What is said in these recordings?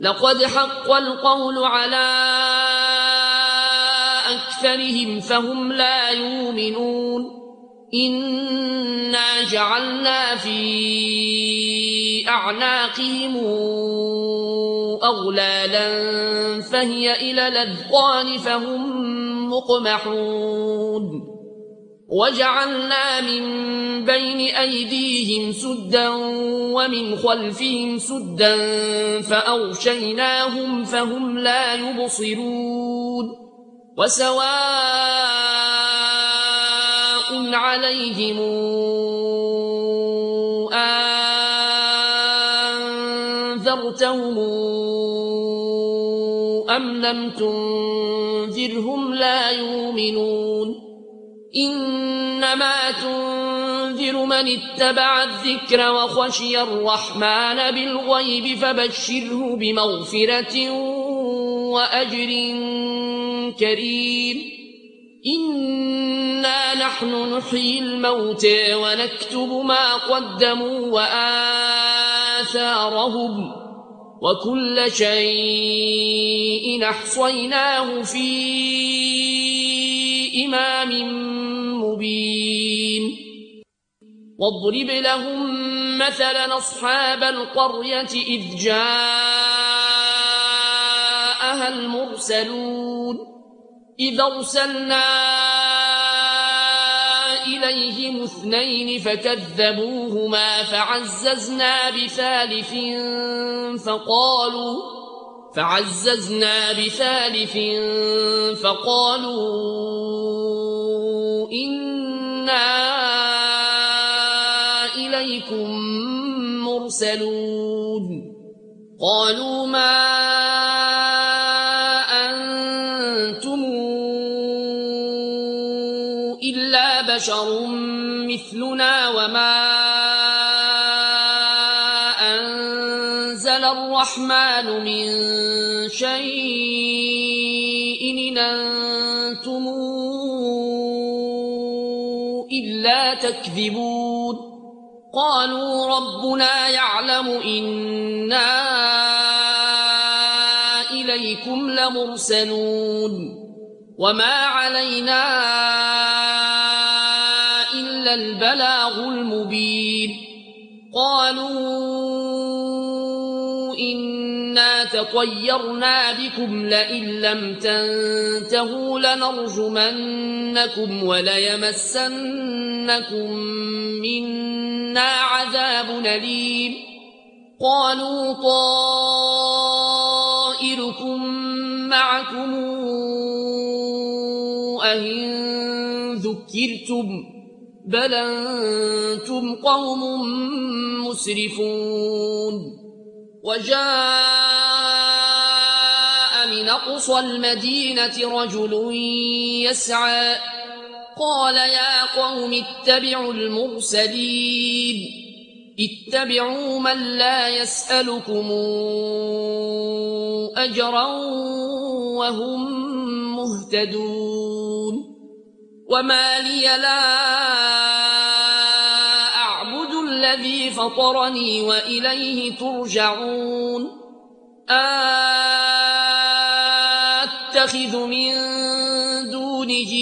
لقد حق القول على أكثرهم فهم لا يؤمنون إنا جعلنا في أعناقهم أغلالا فهي إلى الأذقان فهم مقمحون وجعلنا من بين أيديهم سدا ومن خلفهم سدا فأغشيناهم فهم لا يبصرون وسواء عليهم أنذرتهم أم لم تنذرهم لا يؤمنون إنما تنذر من اتبع الذكر وخشي الرحمن بالغيب فبشره بمغفرة وأجر كريم إنا نحن نحيي الموتى ونكتب ما قدموا وآثارهم وكل شيء أحصيناه في إمام مبين واضرب لهم مثلا أصحاب القرية إذ جاءها المرسلون إذ أرسلنا إليهم اثنين فكذبوهما فعززنا بثالث فقالوا إنا إليكم مرسلون قالوا ما أنتم إلا بشر مثلنا وما أنزل الرحمن من شيء إن أنتم إلا تكذبون قالوا ربنا يعلم إنا إليكم لمرسلون وما علينا إلا البلاغ المبين قالوا إنا تطيرنا بكم لئن لم تنتهوا لنرجمنكم وليمسنكم منا عذاب أليم قالوا طائركم معكم أئن ذكرتم بل أنتم قوم مسرفون وجاء من أقصى المدينة رجل يسعى قال يا قوم اتبعوا المرسلين اتبعوا من لا يسألكم أجرا وهم مهتدون وما لي لا أعبد الذي فطرني وإليه ترجعون أتخذ من دونه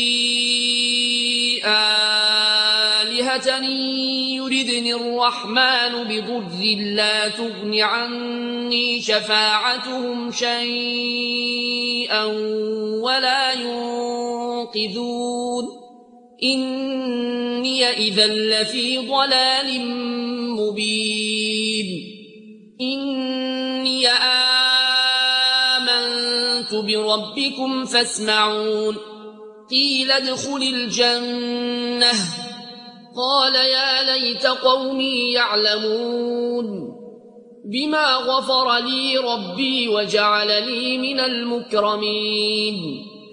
آلهة يردني الرحمن بضر لا تغن عني شفاعتهم شيئا ولا ينقذون إني إذا لفي ضلال مبين إني آمنت بربكم فاسمعون قيل ادخل الجنة قال يا ليت قومي يعلمون بما غفر لي ربي وجعلني من المكرمين